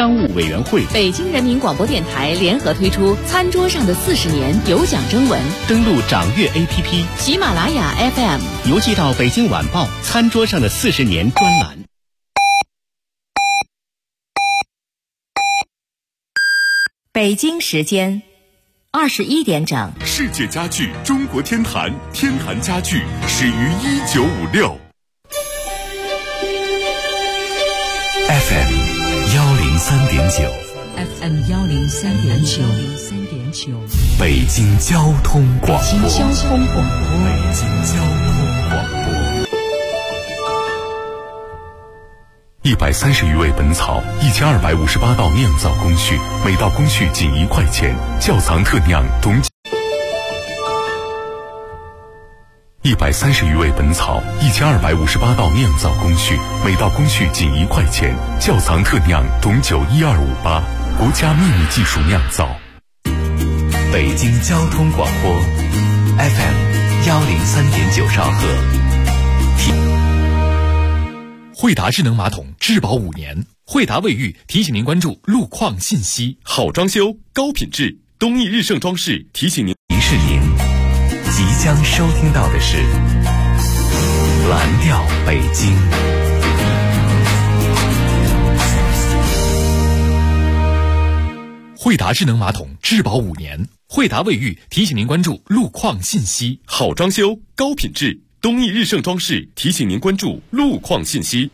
商务委员会。 北京人民广播电台联合推出餐桌上的40年有奖征文， 登录掌阅 APP、 喜马拉雅 FM， 邮寄到北京晚报餐桌上的40年专栏。 北京时间21点整。 世界家具中国天坛，天坛家具始于1956。FM 103.9 FM 103.9， 北京交通广播。 北京交通广播。 北京交通广播。130余味本草，1258道酿造工序，每道工序仅1块钱。窖藏特酿董130余味本草，1258道酿造工序，每道工序仅1块钱。窖藏特酿董酒12588，国家秘密技术酿造。北京交通广播 FM 103.9兆赫。 惠达智能马桶质保5年，惠达卫浴提醒您关注路况信息。好装修，高品质，东益日盛装饰提醒您。 提示您，即将收听到的是蓝调北京。 惠达智能马桶质保5年，惠达卫浴提醒您关注路况信息。好装修，高品质，东益日盛装饰提醒您关注路况信息。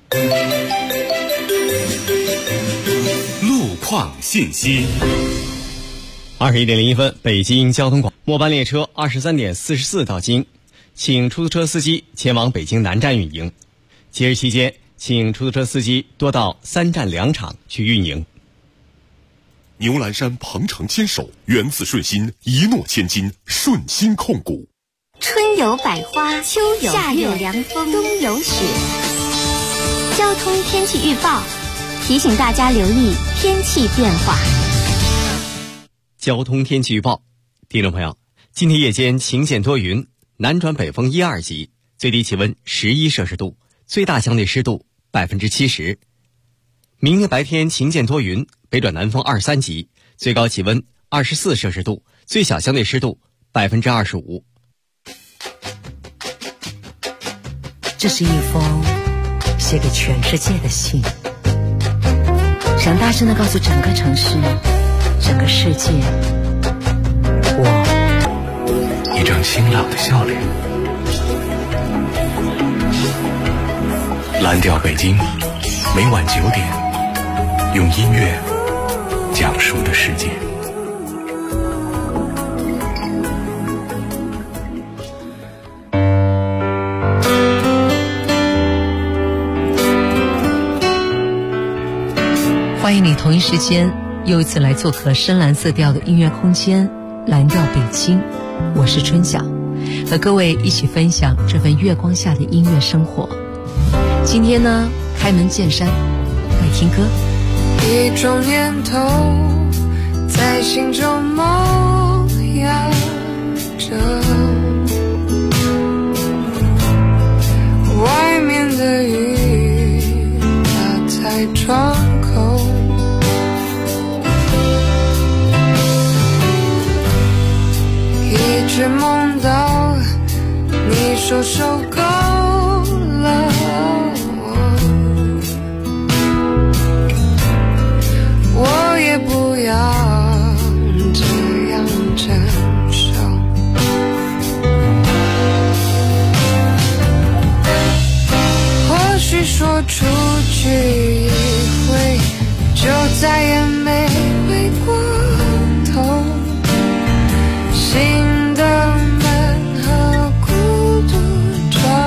路况信息。 21点01分，北京交通广末班列车23点44到京，请出租车司机前往北京南站运营。节日期间，请出租车司机多到3站2场去运营。 牛栏山鹏程牵手，源自顺心，一诺千金，顺心控股。 春有百花，秋有夏有凉风，冬有雪。交通天气预报提醒大家留意天气变化。 交通天气预报，听众朋友，今天夜间晴间多云，南转北风1、2级，最低气温11摄氏度，最大相对湿度70%。明天白天晴间多云，北转南风2、3级，最高气温24摄氏度，最小相对湿度25%。 这是一封写给全世界的信，想大声地告诉整个城市、整个世界，我一张清朗的笑脸。蓝调北京，每晚9点，用音乐讲述的世界。 欢迎你同一时间又一次来做客深蓝色调的音乐空间蓝调北京，我是春晓，和各位一起分享这份月光下的音乐生活。今天呢，开门见山来听歌。 一种念头在心中萌芽着，外面的雨打在窗口，一直梦到你说受够了我也不要这样承受。或许说出去一回，就再也没回过头。新的门和孤独撞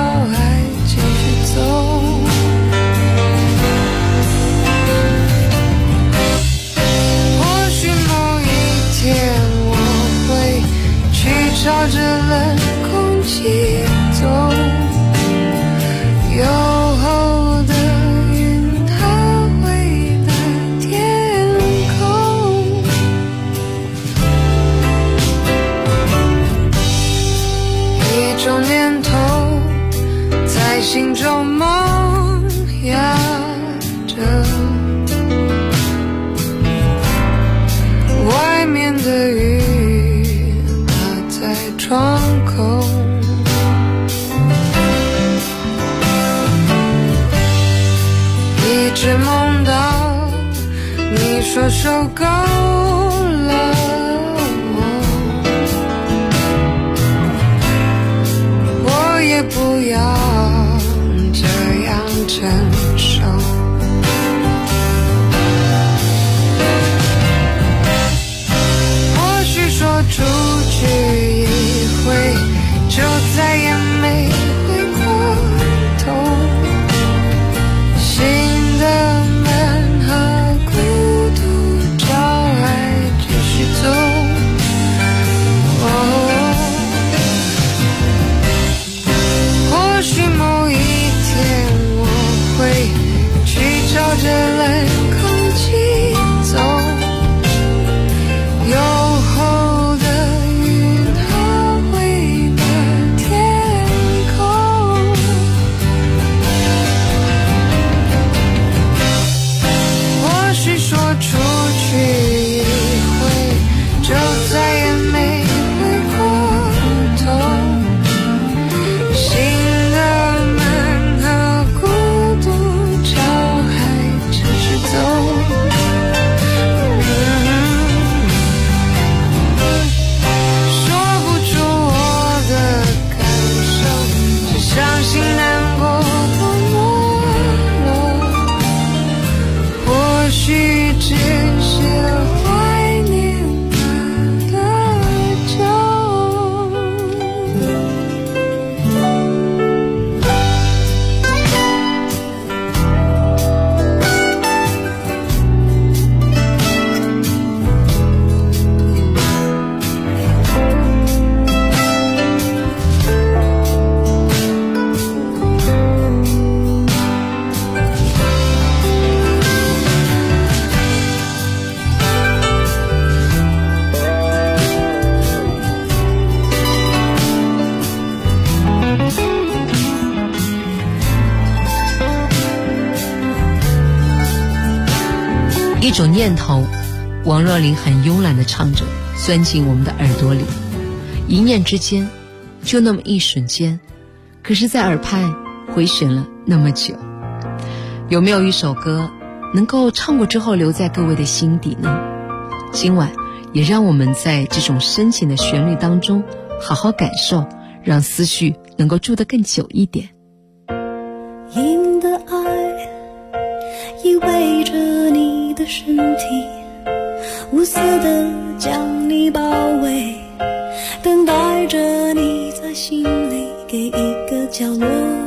说受够了，我也不要这样承受。或许说出去一回，就再也没回过头。新的门和孤独叫爱继续走。或许某一天我会去朝着蓝空气走，有后的云它会满天空。或许说出去一回，就再也没回过头。新的门和孤独叫还继续走。说不出我的感受，只相信难过都没了。或许只是怀念那个酒。 一种念头，王若琳很慵懒地唱着，钻进我们的耳朵里，一念之间，就那么一瞬间，可是在耳畔回旋了那么久。有没有一首歌能够唱过之后留在各位的心底呢？今晚也让我们在这种深情的旋律当中好好感受，让思绪能够住得更久一点。 阴的爱依偎着你的身体，无私地将你包围，等待着你在心里给一个角落，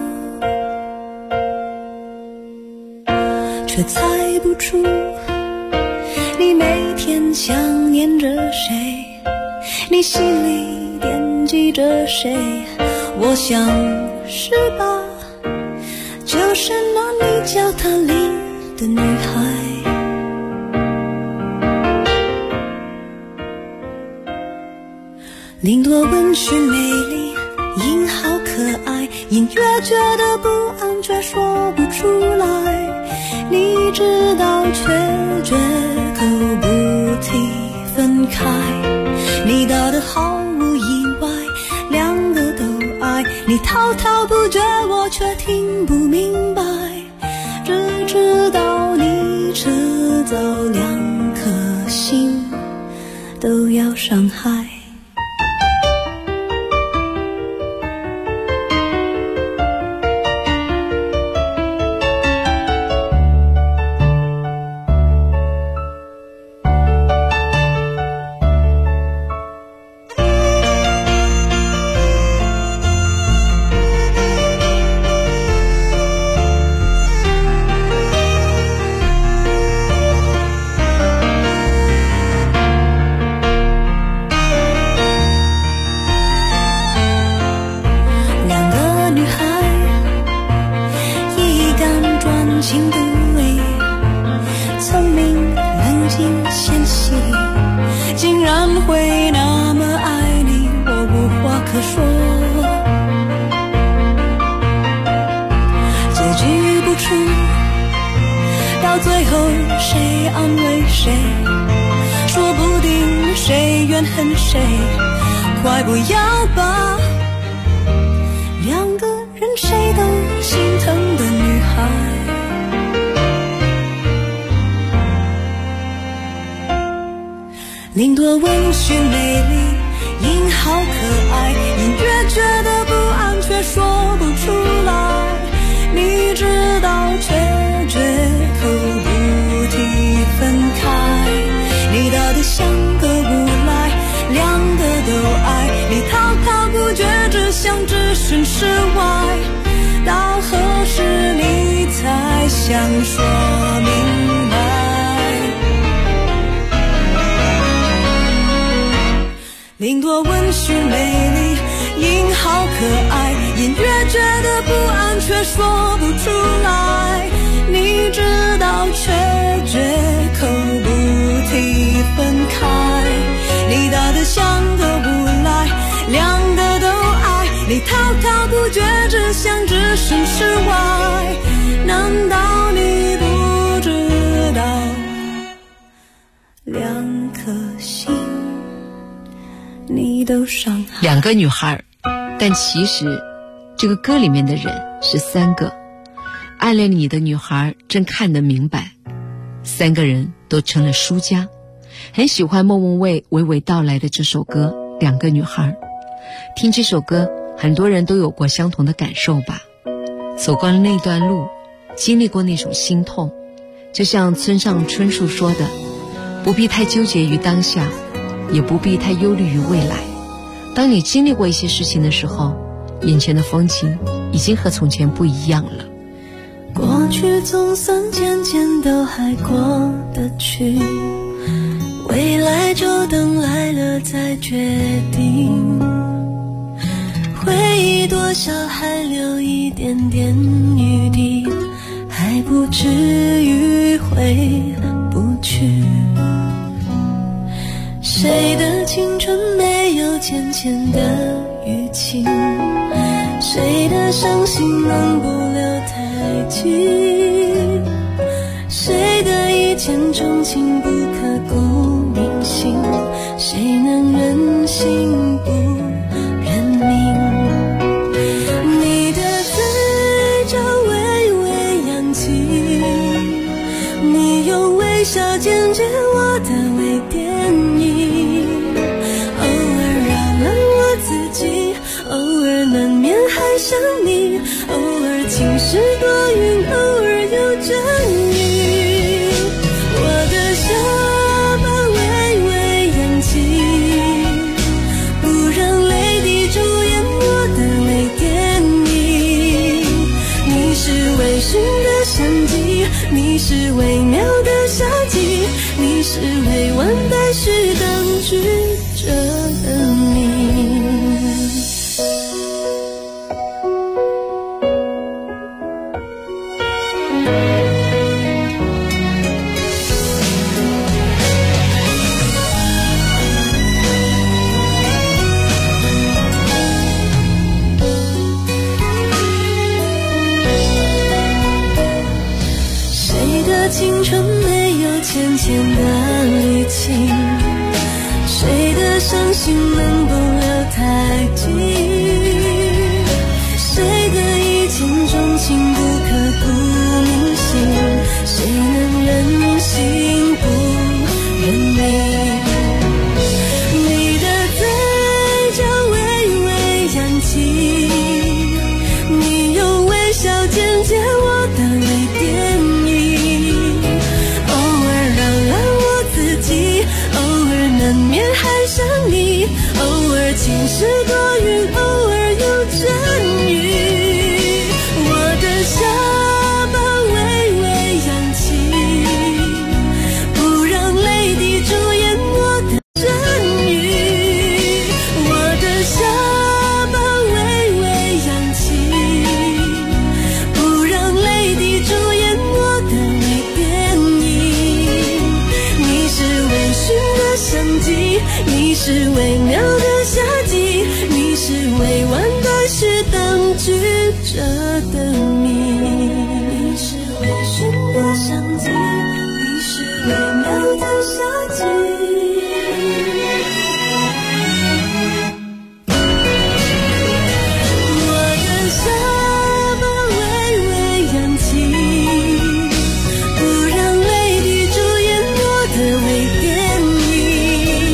却猜不出你每天想念着谁，你心里惦记着谁。我想是吧，就是那你脚踏里的女孩。林多温煦美丽，音好可爱，隐约觉得不安却说不出来，你知道却绝口不提分开。你到的毫无意外，两个都爱，你滔滔不绝我却听不明白，只知道你迟早两颗心都要伤害。快不要把两个人谁都心疼的女孩林朵温煦美丽，音好可爱，隐约觉得不安，却说不出来。你知道，却绝口不提分开。你到底像个无赖，两个都爱，你滔滔不绝，只想置身事外。到何时你才想说明白？林朵温煦美丽，音好可爱，隐约觉得不安，却说不出来。你知道，却绝口不提分开。你到底像个无赖，两个都爱，你滔滔不绝，只想置身事外。难道你不知道，两颗心你都伤害？ 两个女孩，但其实这个歌里面的人是三个。暗恋你的女孩正看得明白，三个人都成了输家。很喜欢莫文蔚娓娓道来的这首歌《两个女孩》。听这首歌，很多人都有过相同的感受吧，走过了那段路，经历过那种心痛。就像村上春树说的，不必太纠结于当下，也不必太忧虑于未来。当你经历过一些事情的时候，眼前的风景已经和从前不一样了。 过去总算渐渐都还过得去，未来就等来了再决定。回忆多少还留一点点余地，还不至于回不去。谁的青春没有浅浅的淤青，谁的伤心能不留太近，谁的一见钟情不刻骨铭心，谁能忍心不认命。你的嘴角微微扬起，你用微笑剪接我的微电影，偶尔扰乱我自己，偶尔难免还想你，偶尔晴时多云，偶尔有阵雨。我的下巴微微扬起，不让泪滴主演我的微电影。你是微醺的相机，你是微妙的夏季，你是未完待续等句着的你。青春没有浅浅的淤青，谁的伤心能不留太近，谁的一见钟情不刻骨铭心，谁能忍心不认命。你的嘴角微微扬起，你用微笑剪接我的微电影，难免还想你，偶尔晴时多云，偶尔有阵雨。我的下巴微微扬起，不让泪滴主演我的阵雨。我的下巴微微扬起，不让泪滴主演我的微电影。你是微醺的相机，你是微妙的夏季，你是未完待续等句着的你。你是微醺的相机，你是微妙的夏季。我的下巴微微扬起，不让泪滴主演我的微电影。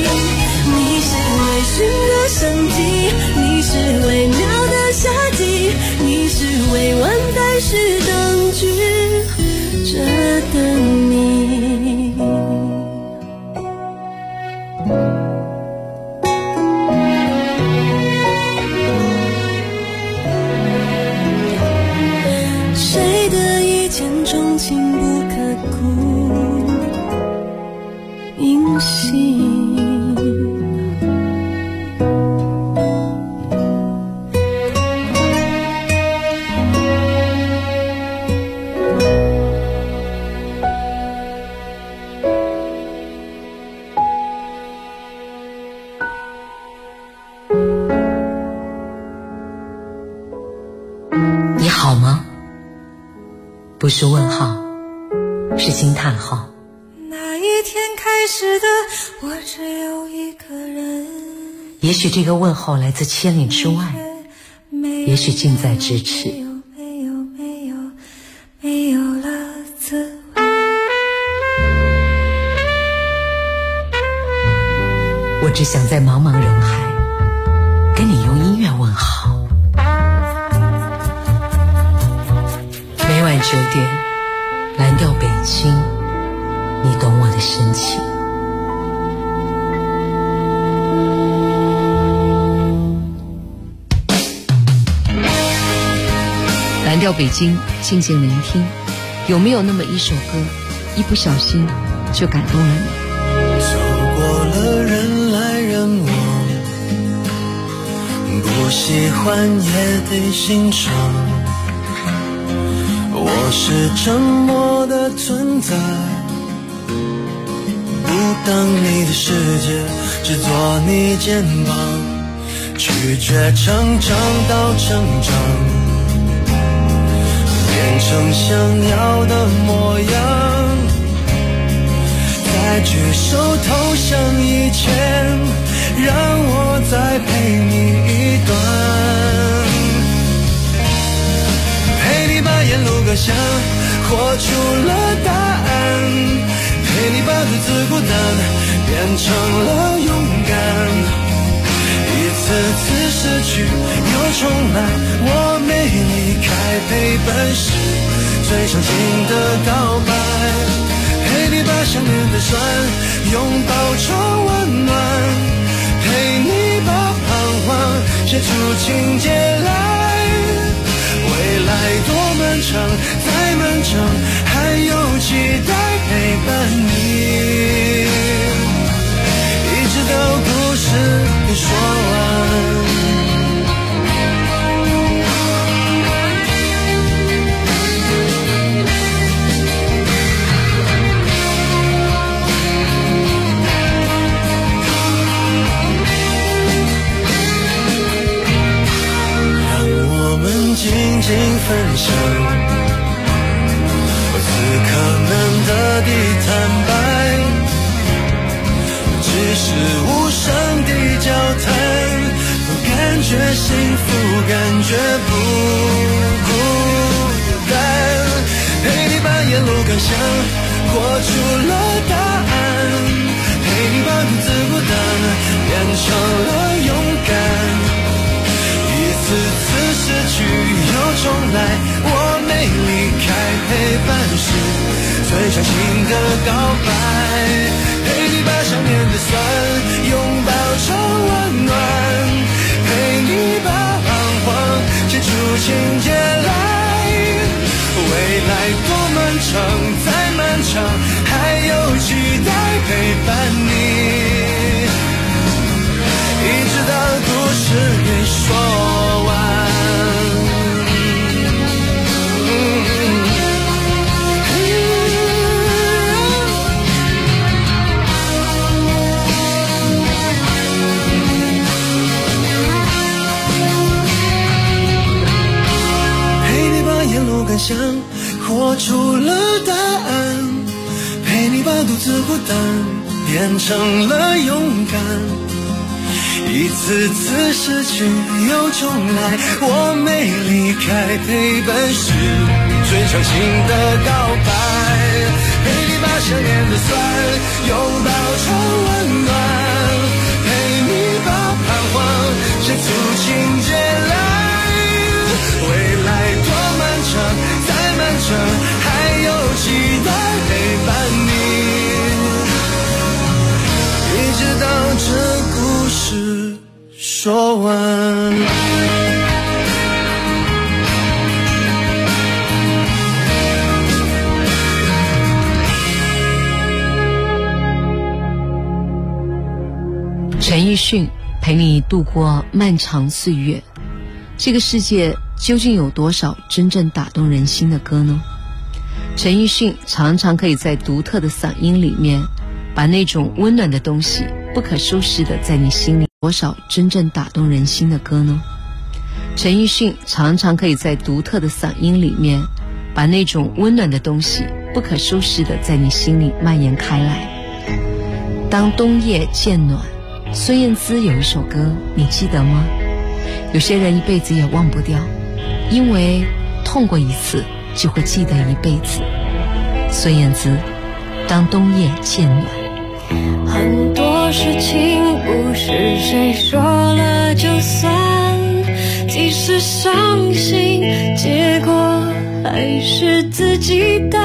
伤心。 你好吗？不是问号，是惊叹号。 那一天开始的，我只有一个人。 也许这个问候来自千里之外，也许近在咫尺。 没有了滋味。 我只想在茫茫人海，跟你用音乐问好。每晚9点，蓝调北京，你懂我的深情。蓝调北京，静静聆听。有没有那么一首歌，一不小心就感动了你？ 走过了人来人往，不喜欢也得欣赏。我是沉默的存在，不当你的世界，只做你肩膀，拒绝成长到成长，变成想要的模样，在举手投降以前，让我再陪你一段，陪你把沿路感想活出了答案，陪你把独自孤单变成了勇敢，一次次失去又重来，我没离开，陪伴是最长情的告白，陪你把想念的酸拥抱成温暖，陪你把彷徨写出情节来，未来多漫长，再漫长，还有期待陪伴你，一直到故事都说完。静静分享，我此刻难得的坦白，只是无声的交谈，不感觉幸福，感觉不孤单，陪你把沿路感想活出了答案，陪你把独自孤单变成了勇敢，一次次失去又重来，我没离开，陪伴是最长情的告白，陪你把想念的酸拥抱成温暖，陪你把彷徨写出情节来，未来多漫长，再漫长，还有期待陪伴你，一直到故事给说完。陪你把沿路感想活出了答案，陪你把独自孤单变成了勇敢，一次次失去又重来，我没离开，陪伴是最长情的告白，陪你把想念的酸拥抱成温暖，陪你把彷徨写出情节来，未来多漫长，再漫长，还有期待陪伴你，一直到这故事说完。 陈奕迅陪你度过漫长岁月。这个世界究竟有多少真正打动人心的歌呢？陈奕迅常常可以在独特的嗓音里面，把那种温暖的东西不可收拾的在你心里。多少真正打动人心的歌呢？陈奕迅常常可以在独特的嗓音里面，把那种温暖的东西不可收拾的在你心里蔓延开来。当冬夜渐暖，孙燕姿有一首歌，你记得吗？有些人一辈子也忘不掉，因为痛过一次就会记得一辈子。孙燕姿，当冬夜渐暖。 很多事情不是谁说了就算，即使伤心，结果还是自己担。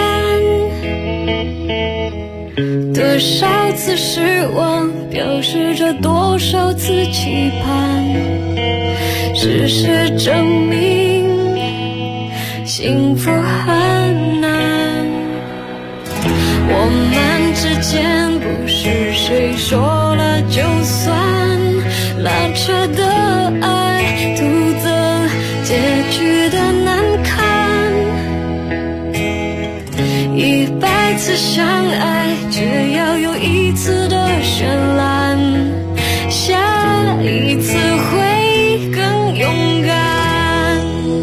多少次失望，表示着多少次期盼。事实证明，幸福很难。我们之间不是谁说了就算，拉扯的爱，徒增结局的难堪。100次相爱，却要有1次的绚烂，下一次会更勇敢。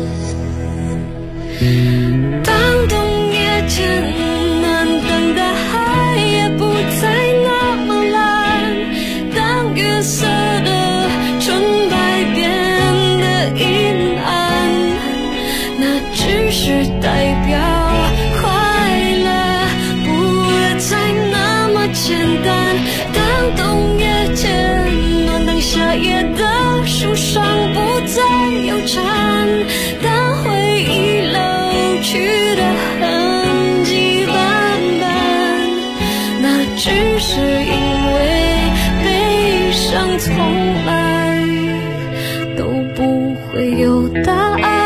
当冬夜渐暖，当大海也不再那么蓝，当月色的纯白变得阴暗，那只是代表快乐不会再那么简单。当冬夜渐暖，当夏夜的树上不再有蝉，当回忆老去的痕迹斑斑，那只是因为悲伤从来都不会有答案。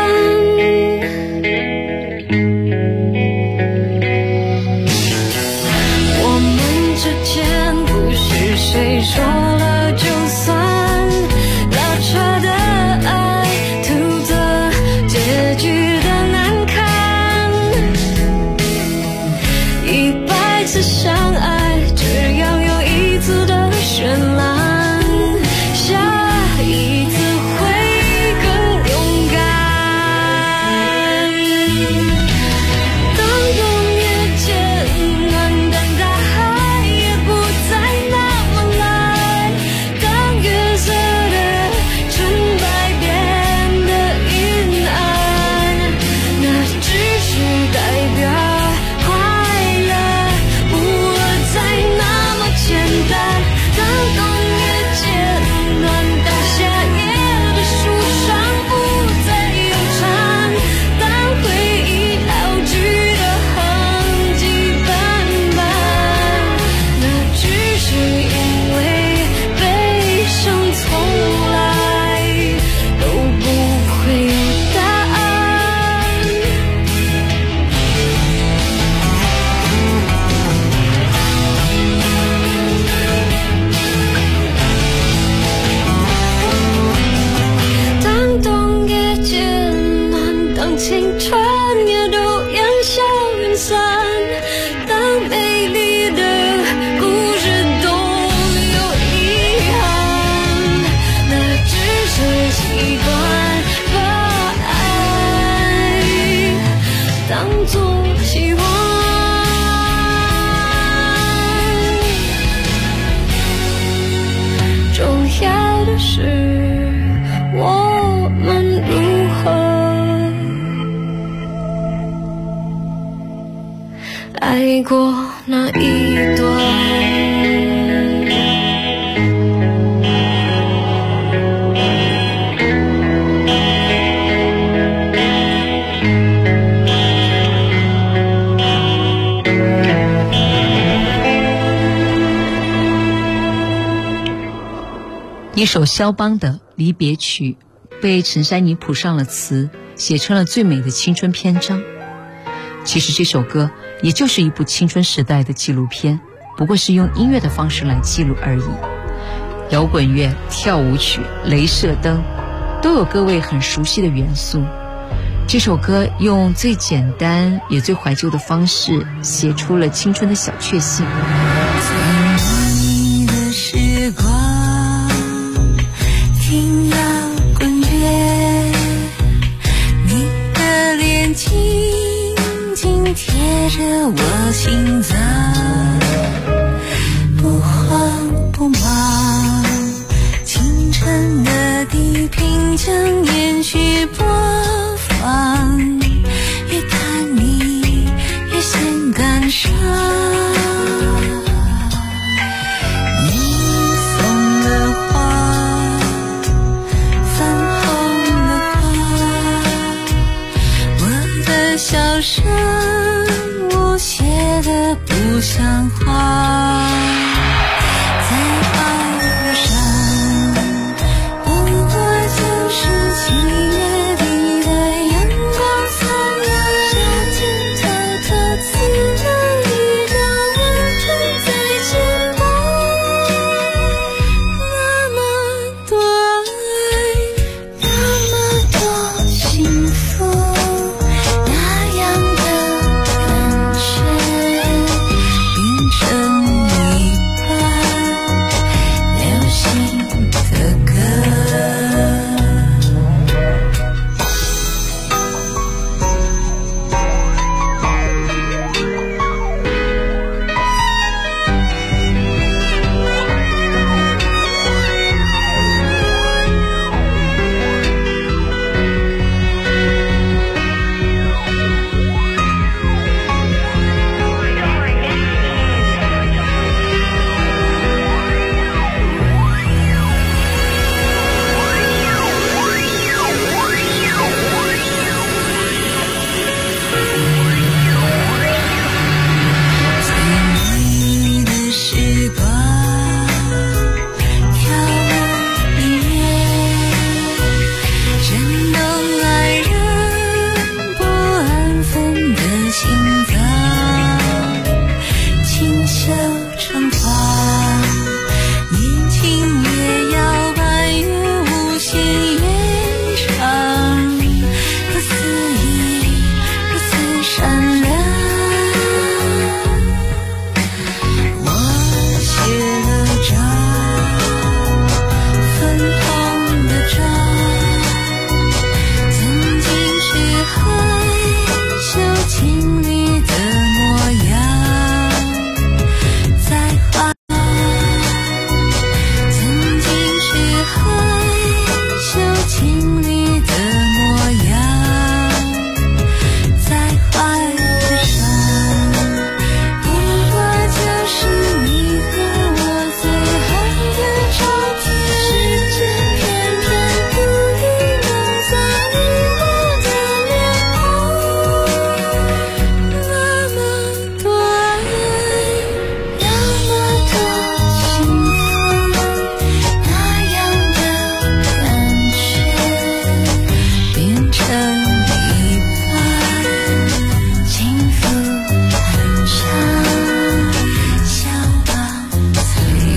我们之间不是谁说了就算，拉扯的爱，徒增结局的难堪。100次相爱，只要有1次的绚烂，下一次会更勇敢。当冬夜渐暖，当大海也不再那么蓝，当月色的纯白变得阴暗，那只是代表快乐不会再那么简单。当冬夜渐暖，当夏夜的树上不再有蝉，当回忆老去的痕迹斑斑，那只是因为悲伤从来都不会有答案。当冬夜渐暖，当青春也都烟消云散，当美丽的故事都有遗憾，那只是习惯把爱当作喜欢。重要的是我们如何爱过那一段。 一首肖邦的离别曲被陈珊妮谱上了词，写成了最美的青春篇章。其实这首歌也就是一部青春时代的纪录片，不过是用音乐的方式来记录而已。 摇滚乐、跳舞曲、镭射灯，都有各位很熟悉的元素。这首歌用最简单也最怀旧的方式，写出了青春的小确幸。 你的时光，听摇滚乐，你的脸轻轻贴着我心脏，不慌不忙，清晨的地平将延续播放，越看你越显感伤。你送的花，粉红的花，我的笑声无邪的不像话。在爱的山，不过就是七月底的阳光灿烂，夏天偷偷刺了一道纹痕在肩膀。那么多爱，那么多幸福，那样的感觉变成一段流行的歌。你的时光，跳舞音乐，震动爱人不安分的心脏，清秀成花，年轻越摇摆越无限延长，不思议，如此善良。我卸了妆，粉红的妆，曾经是害羞情侣的模样，在花，曾经是害羞情侣的模样，在怀的山，不过就是你和我最后的照片，时间片片不一能在遗忘的脸庞。那么多爱，那么多幸福，那样的感觉变成一段幸福很长，向往璀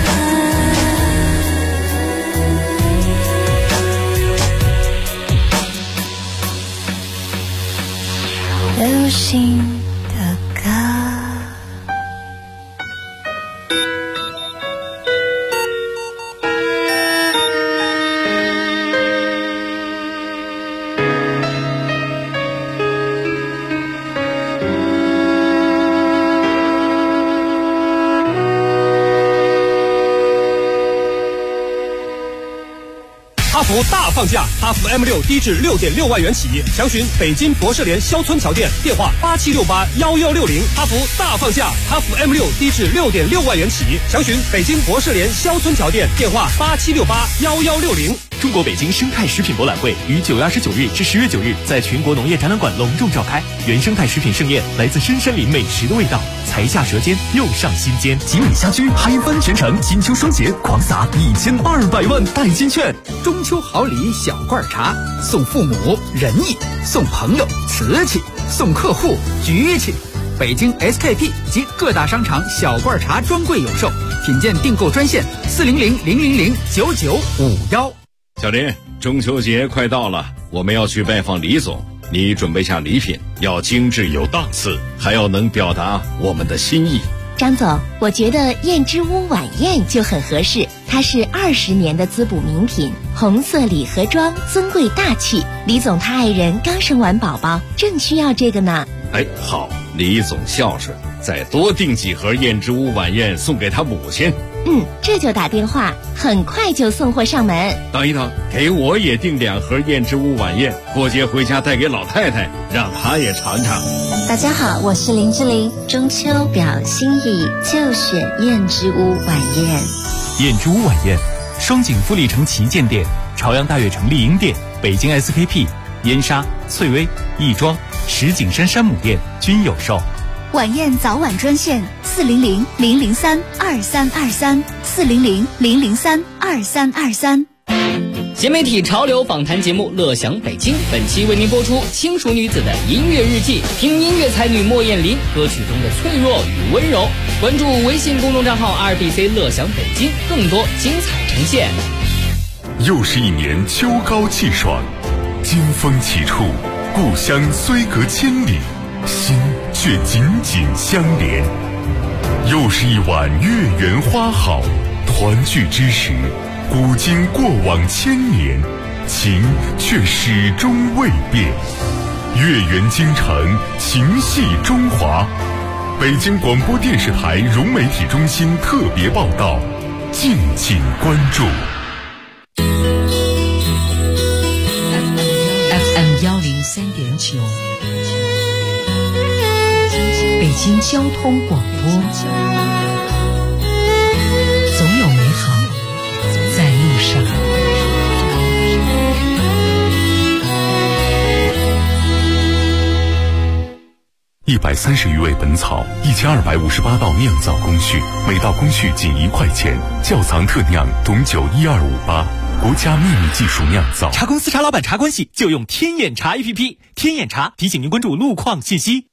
璨，流行的歌。 哈弗大放价，哈弗 M6 低至6.6万元起，详询北京博士联肖村桥店，电话87681160。哈弗大放价，哈弗 M6 低至6.6万元起，详询北京博士联肖村桥店，电话87681160。 中国北京生态食品博览会于9月29日至10月9日在全国农业展览馆隆重召开。原生态食品盛宴，来自深山林美食的味道，才下舌尖又上心间。 集美家居嗨翻全城，金秋双节狂撒1200万代金券， 中秋好礼小罐茶，送父母仁义，送朋友瓷器，送客户局气。 北京 SKP 及各大商场小罐茶专柜有售，品鉴订购专线400-000-9951。 小林，中秋节快到了，我们要去拜访李总，你准备下礼品，要精致有档次，还要能表达我们的心意。 张总，我觉得燕之屋晚宴就很合适，它是20年的滋补名品，红色礼盒装，尊贵大气。李总他爱人刚生完宝宝，正需要这个呢。 哎，好，李总孝顺，再多订几盒燕之屋晚宴送给他母亲。 这就打电话，很快就送货上门。 等一等，给我也订2盒燕之屋晚宴，过节回家带给老太太，让她也尝尝。 大家好，我是林志玲，中秋表心意就选燕之屋晚宴。 燕之屋晚宴，双井富力城旗舰店、朝阳大悦城丽婴店、北京 SKP、燕莎、翠微、亦庄、石景山山姆店均有售。 晚宴早晚专线400-003-2323，400-003-2323。 新媒体潮流访谈节目《乐享北京》，本期为您播出轻熟女子的音乐日记，听音乐才女莫艳琳歌曲中的脆弱与温柔。关注微信公众账号 RBC 乐享北京，更多精彩呈现。 又是一年秋高气爽，金风起处，故乡虽隔千里，心却紧紧相连。又是一晚月圆花好，团聚之时，古今过往千年，情却始终未变。月圆京城，情系中华。北京广播电视台融媒体中心特别报道，敬请关注。 FM 103.9，北京交通广播，总有美好在路上。 130余味本草，1258道酿造工序，每道工序仅1块钱。窖藏特酿董酒12588，国家秘密技术酿造。 茶公司茶老板茶关系就用天眼茶 APP， 天眼茶提醒您关注路况信息。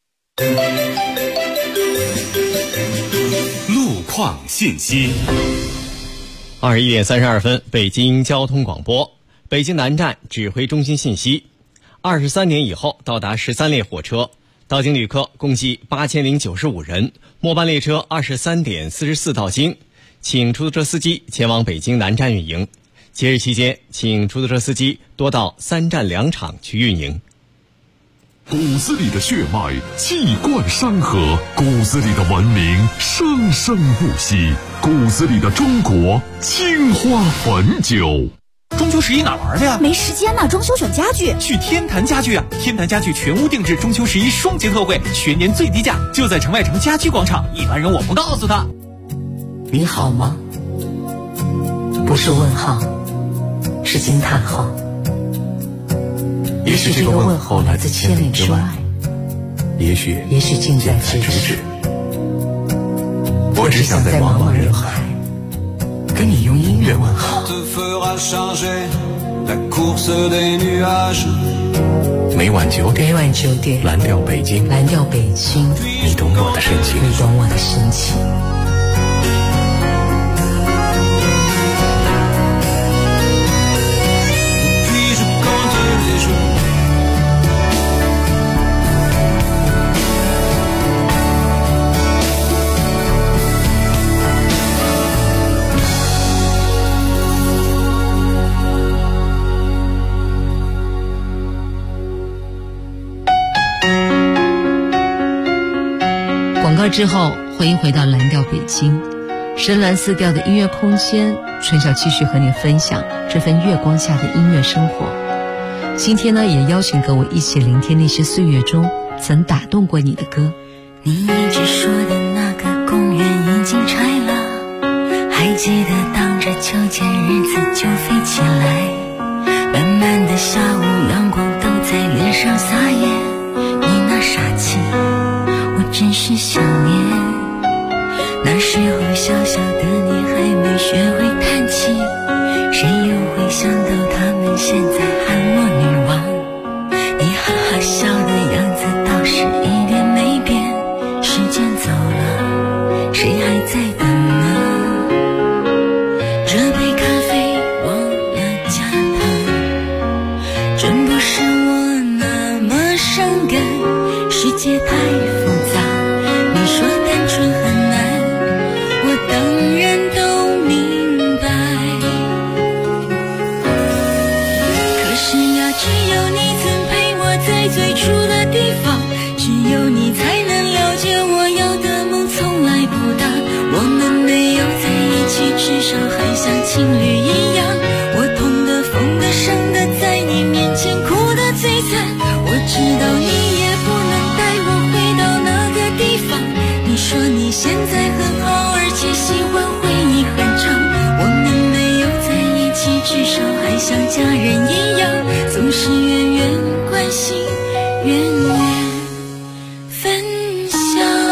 路况信息。 21点32分，北京交通广播，北京南站指挥中心信息：23点以后到达13列火车，到京旅客共计8095人，末班列车23点44到京，请出租车司机前往北京南站运营。节日期间，请出租车司机多到3站2场去运营。 骨子里的血脉气贯山河，骨子里的文明生生不息，骨子里的中国青花汾酒。 中秋11哪玩的呀？ 没时间呢，装修选家具。 去天坛家具啊！天坛家具全屋定制中秋11双节特惠，全年最低价，就在城外城家居广场。一般人我不告诉他。 你好吗？不是问号，是惊叹号。也许这个问候来自千里之外，也许近在咫尺。我只想在茫茫人海跟你用音乐问好。 每晚9点，蓝调北京，你懂我的深情。 广告之后，欢迎回到蓝调北京，深蓝色调的音乐空间，春晓继续和你分享这份月光下的音乐生活。今天呢，也邀请各位一起聆听那些岁月中曾打动过你的歌。 你一直说的那个公园已经拆了，还记得荡着秋千日子就飞起来，慢慢的下午阳光都在脸上撒野，你那傻气我真是想念。那时候小小的你还没学会叹气，谁又会想到他们现在喊我女王。你哈哈笑的样子倒是一点没变， 起，至少还像情侣一样。我痛的、疯的、伤的，在你面前哭得最惨。我知道你也不能带我回到那个地方。你说你现在很好，而且喜欢回忆很长。我们没有在一起，至少还像家人一样，总是远远关心，远远分享。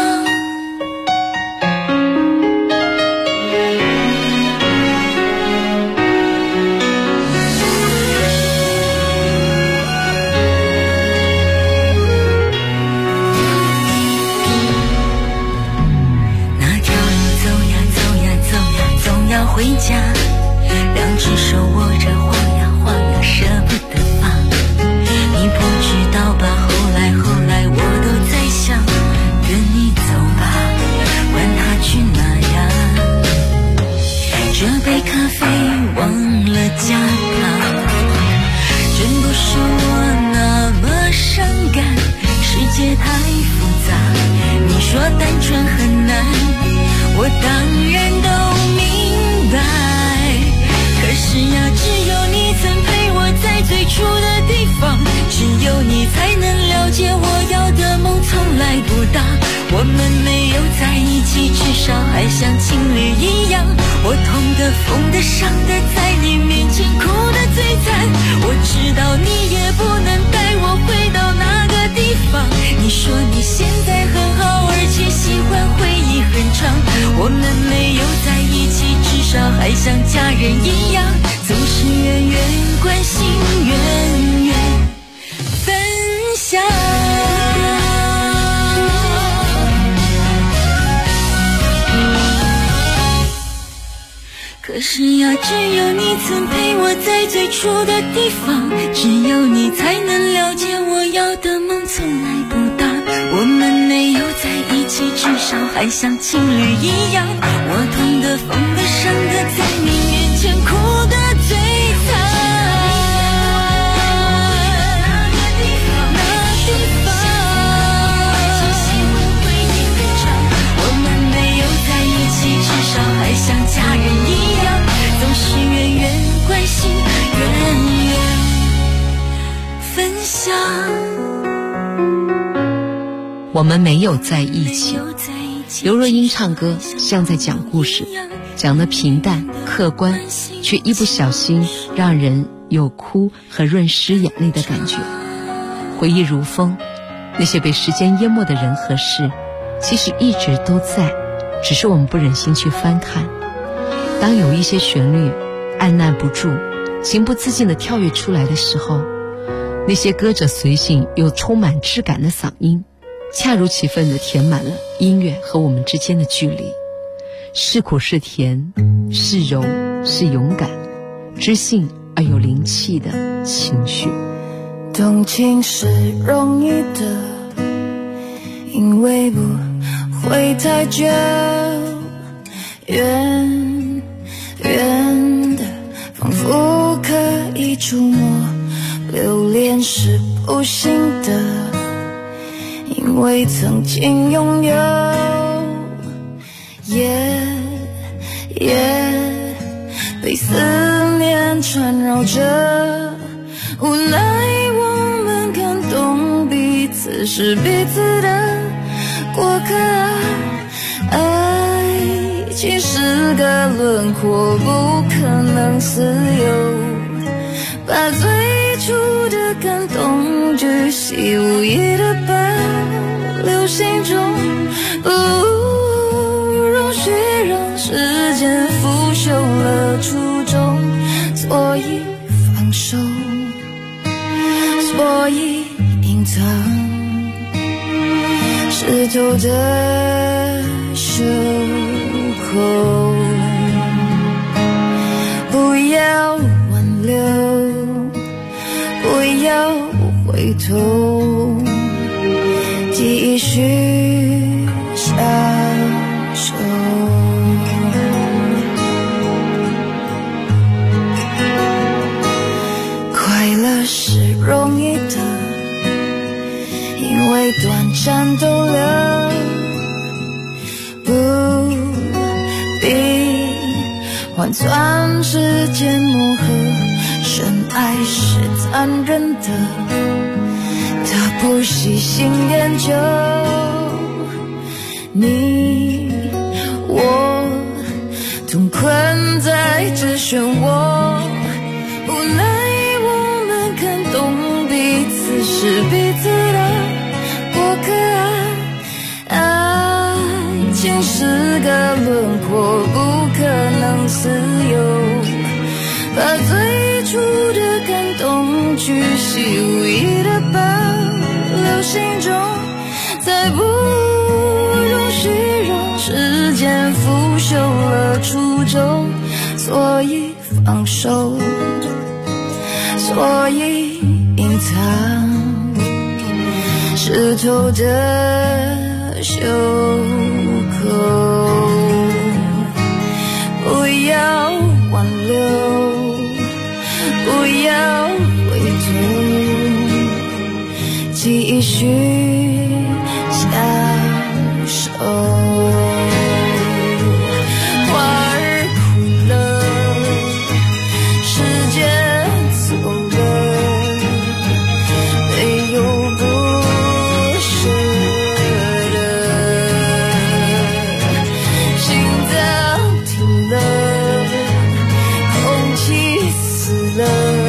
回家，两只手握着晃呀晃呀，舍不得放。你不知道吧，后来我都在想，跟你走吧，管他去哪呀。这杯咖啡忘了加糖，真不是我那么伤感，世界太复杂。你说单纯很难，我当然都明白，可是呀，只有你曾陪我在最初的地方，只有你才能了解我要的梦从来不大。我们没有在一起，至少还像情侣一样。我痛的、疯的、伤的，在你面前哭得最惨。我知道你也不能带我回到那个地方。你说你现在很好，而且喜欢回忆很长。我们没有在一起，至少还像家人一样，总是远远关心，远远分享。可是呀，只有你曾陪我在最初的地方，只有你才能了解我要的梦从来不大。我们没有在一起，至少还像情侣一样。我痛的、疯的、伤的，在你面前哭得最惨。那地方，我们没有在一起，至少还像家人一样，总是远远关心，远远分享。 我们没有在一起。刘若英唱歌像在讲故事，讲得平淡客观，却一不小心让人有哭和润湿眼泪的感觉。回忆如风，那些被时间淹没的人和事，其实一直都在，只是我们不忍心去翻看。当有一些旋律按捺不住，情不自禁地跳跃出来的时候，那些歌者随性又充满质感的嗓音，恰如其分地填满了音乐和我们之间的距离。是苦是甜，是柔是勇敢，知性而有灵气的情绪。 动情是容易的，因为不会太久，远远的仿佛可以触摸。留恋是不行的，因为曾经拥有，被思念缠绕着。无奈我们更懂彼此是彼此的过客，爱情是个轮廓，不可能自由，把最初的感动巨细无遗的保留心中，不容许让时间腐朽了初衷，所以放手，所以隐藏湿透的袖口，不要挽留，不要回头，继续相守。快乐是容易的，因为短暂逗留，不必换算时间磨合，深爱是残忍的，他不细心研究。你我同困在这漩涡，无奈我们看懂彼此是彼此的过客啊。爱情是个轮廓，不可能自由，把最初的感动巨细无遗的保留心中，再不容许让时间腐朽了初衷，所以放手，所以隐藏湿透的袖口，不要挽留，不要回头，继续相守。花儿枯了，时间走了，没有不舍的，心脏停了，空气死了，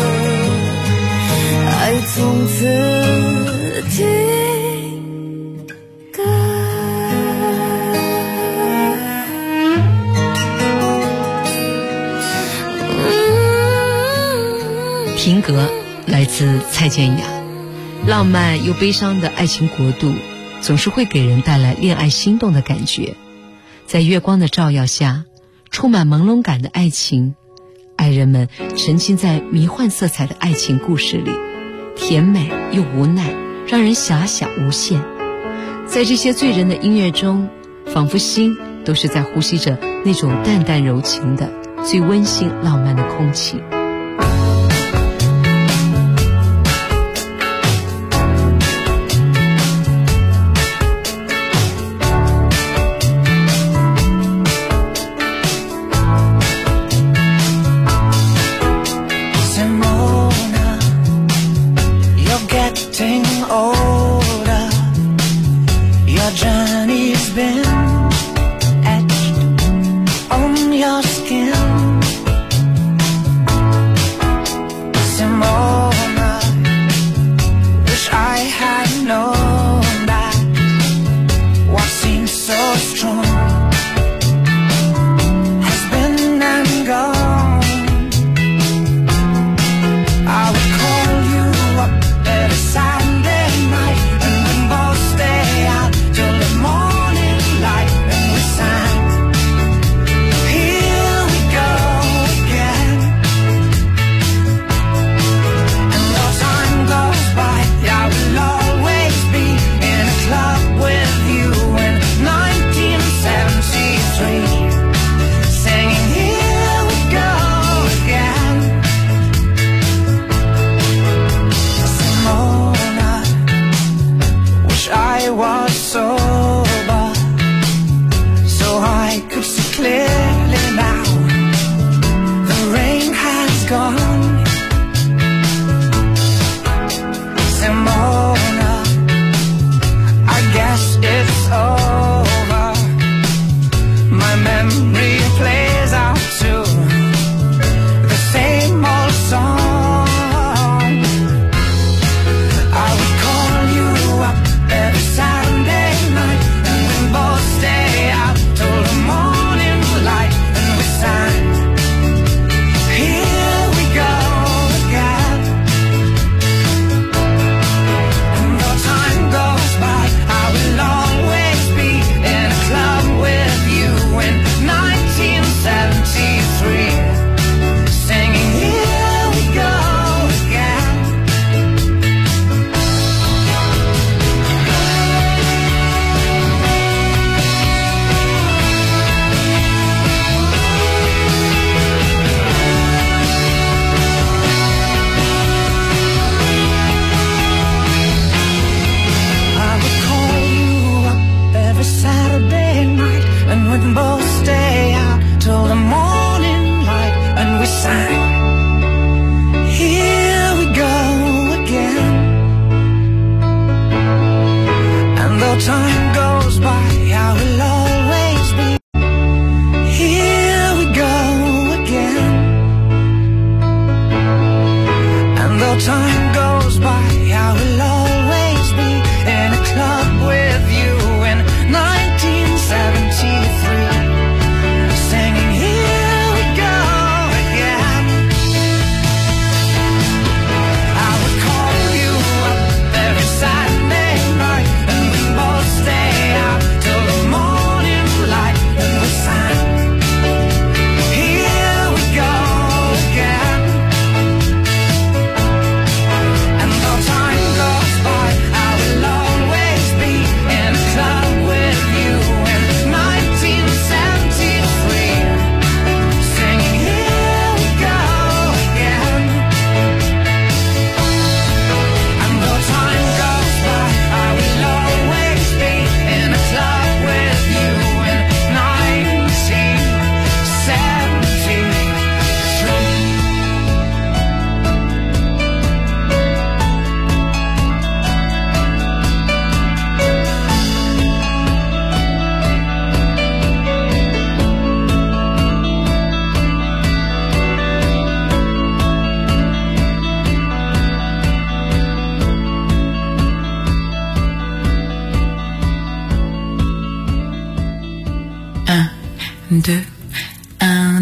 爱从此停格。 停格来自蔡健雅。浪漫又悲伤的爱情国度，总是会给人带来恋爱心动的感觉。在月光的照耀下，充满朦胧感的爱情，爱人们沉浸在迷幻色彩的爱情故事里，甜美又无奈，让人遐想无限。在这些醉人的音乐中，仿佛心都是在呼吸着那种淡淡柔情的最温馨浪漫的空气。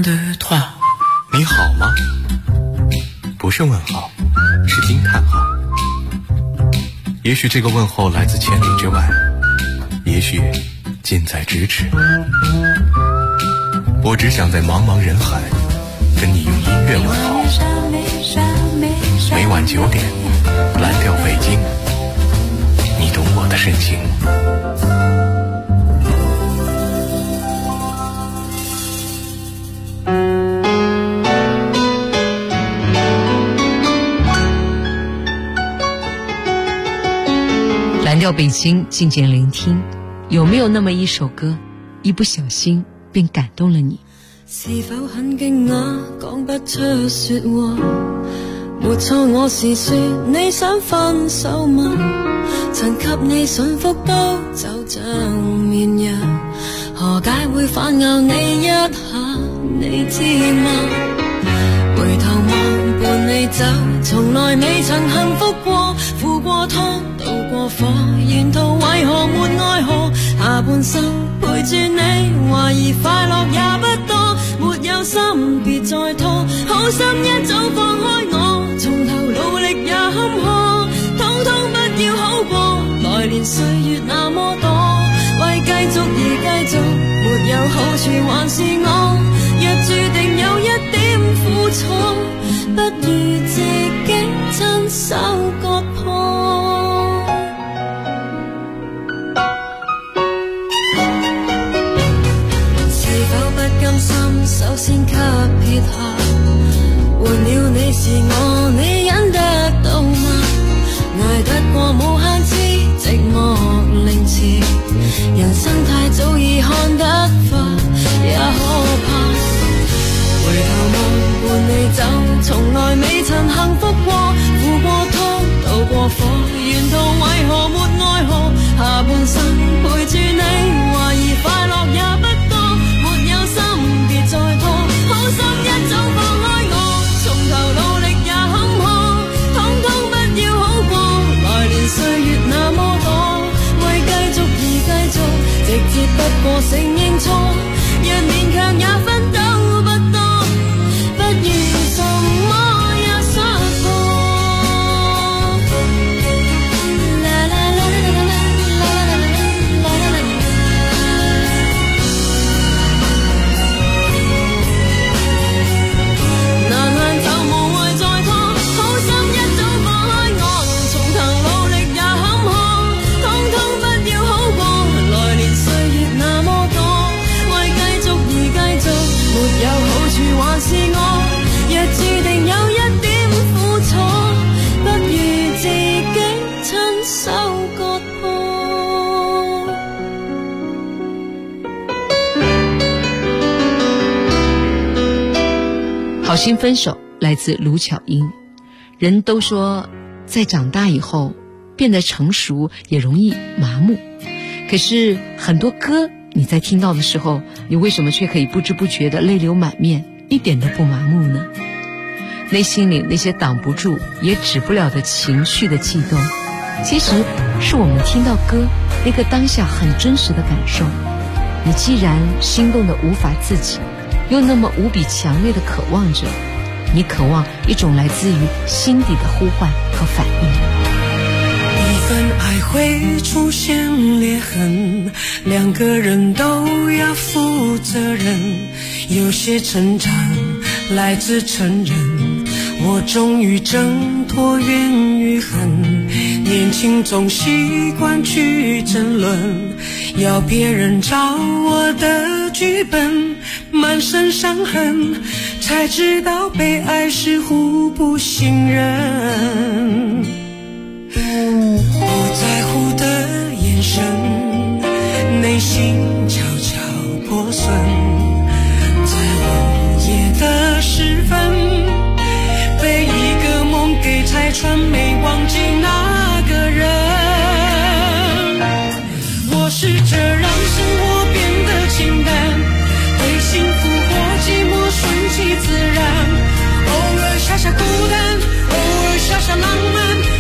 de toi。 你好吗？不是问号，是惊叹号。也许这个问候来自千里之外，也许近在咫尺。我只想在茫茫人海跟你用音乐问候。每晚9点，蓝调北京，你懂我的深情。 蓝调北京，静静聆听。有没有那么一首歌，一不小心便感动了你？ 是否很驚訝，講不出說話？沒錯，我是說你想分手嗎？曾給你信福都就像綿羊，何解會反咬你一下？你知嗎？回頭望伴你走，從來未曾幸福過，付過湯渡過火，沿途為何沒愛河？下半生陪住你，懷疑快樂也不多，沒有心別再拖，好心一早放開我，從頭努力也坎坷，統統不要好過，來年歲月那麼多，為繼續而繼續，沒有好處還是我，若注定有一點苦楚，不如自己親手割破。首先給撇下，換了你是我，你忍得到嗎？捱得過無限次寂寞凌遲，人生太早已看得化，也可怕。回頭望伴你走，從來未曾幸福過，付過湯渡過火，沿途為何沒愛河？下半生陪住你，懷疑快樂也不多，沒有心別再拖，好心一早放開我，從頭努力也坎坷，統統不要好過，來年歲月那麼多，為繼續而繼續，直接不過承認錯，若勉強也分到不多，不如什麼也失破。還是我，若注定有一點苦楚，不如自己親手割破。 好心分手來自盧巧音。人都說在長大以後變得成熟也容易麻木，可是很多歌你在聽到的時候，你為什麼卻可以不知不覺的淚流滿面，一點都不麻木呢？內心裡那些擋不住也止不了的情緒的悸動，其實是我們聽到歌那個當下很真實的感受。你既然心動得無法自己，又那麼無比強烈的渴望着，你渴望一種來自於心底的呼喚和反應。 一份愛會出現裂痕，兩個人都要負責任，有些成長來自承認，我終於掙脫怨與恨，年輕總習慣去爭論，要別人照我的劇本，滿身傷痕，才知道被愛是互不信任，不在乎的眼神，內心悄悄破損，在午夜的時分，被一個夢給拆穿，沒忘記那個人。我試着讓生活變得清淡，對幸福或寂寞順其自然，偶爾傻傻孤單，偶爾傻傻浪漫，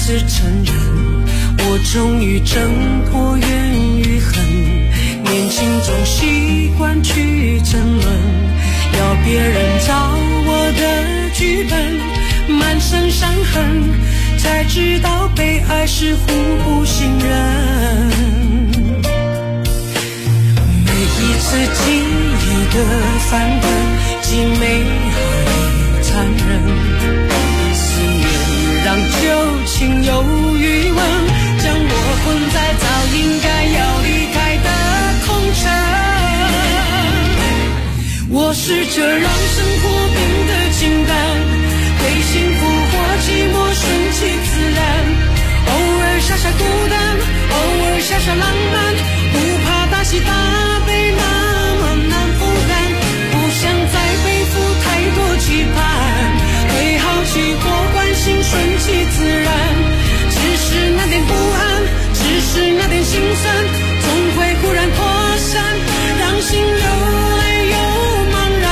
次承认，我终于挣脱怨与恨。年轻总习惯去争论，要别人照我的剧本，满身伤痕，才知道被爱是互不信任。每一次记忆的翻滚，既美好也残忍，思念让旧情有余温，将我困在早应该要离开的空城。我试着让生活变得清淡，对幸福或寂寞顺其自然，偶尔傻傻孤单，偶尔傻傻浪漫，不怕大喜大悲那么难负担，不想再背负太多期盼，对好奇或关心顺其自然，只是那点不安，只是那点心酸，总会忽然扩散，让心流泪又茫然。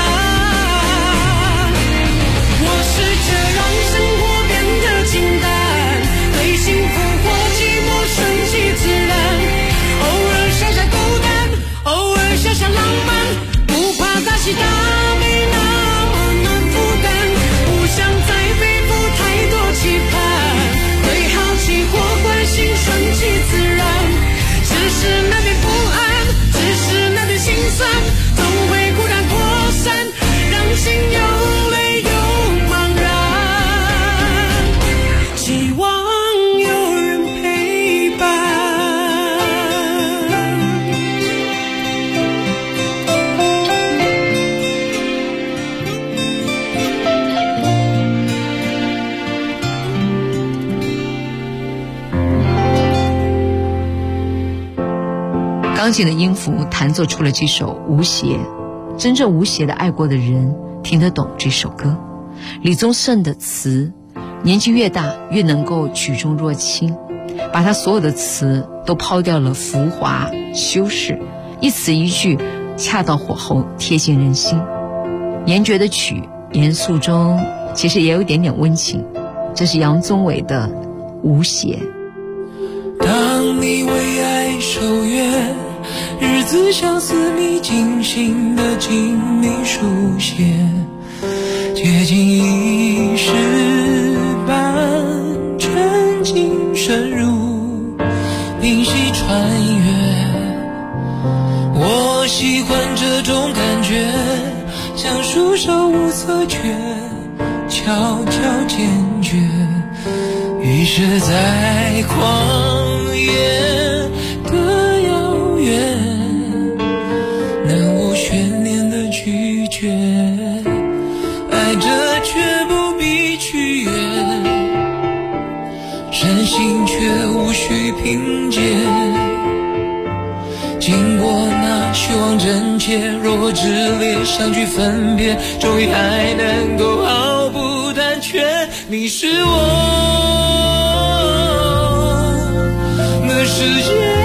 我试着让生活变得清淡，对幸福或寂寞顺其自然，偶尔傻傻孤单，偶尔傻傻浪漫，不怕大喜大悲那么难负担，不想再背负太多期盼，对好奇或关心顺其自然，只是那点不安，只是那点心酸，总会忽然扩散，让心有泪又茫然，希望有人陪伴。 钢琴的音符弹奏出了这首无邪，真正无邪的爱过的人听得懂这首歌。李宗盛的词，年纪越大越能够举重若轻，把他所有的词都抛掉了浮华修饰，一词一句恰到火候，贴近人心。严爵的曲，严肃中其实也有一点点温情，这是杨宗纬的无邪。 当你为爱守约，日子像似密精心的静谧书写，接近一世般沉静深入，屏息穿越。我喜欢这种感觉，像束手无策却悄悄坚决，于是在旷野的遥远，能无悬念的拒绝，爱着却不必取悦，深信却无需凭借，经过那虚妄真切，若炽烈相距分别，终于还能够毫不胆怯，你是我的世界。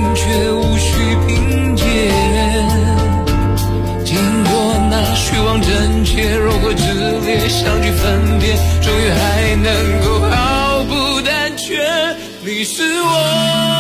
虚妄着切，融合之列，相聚分别，终于还能够毫不胆怯。你是我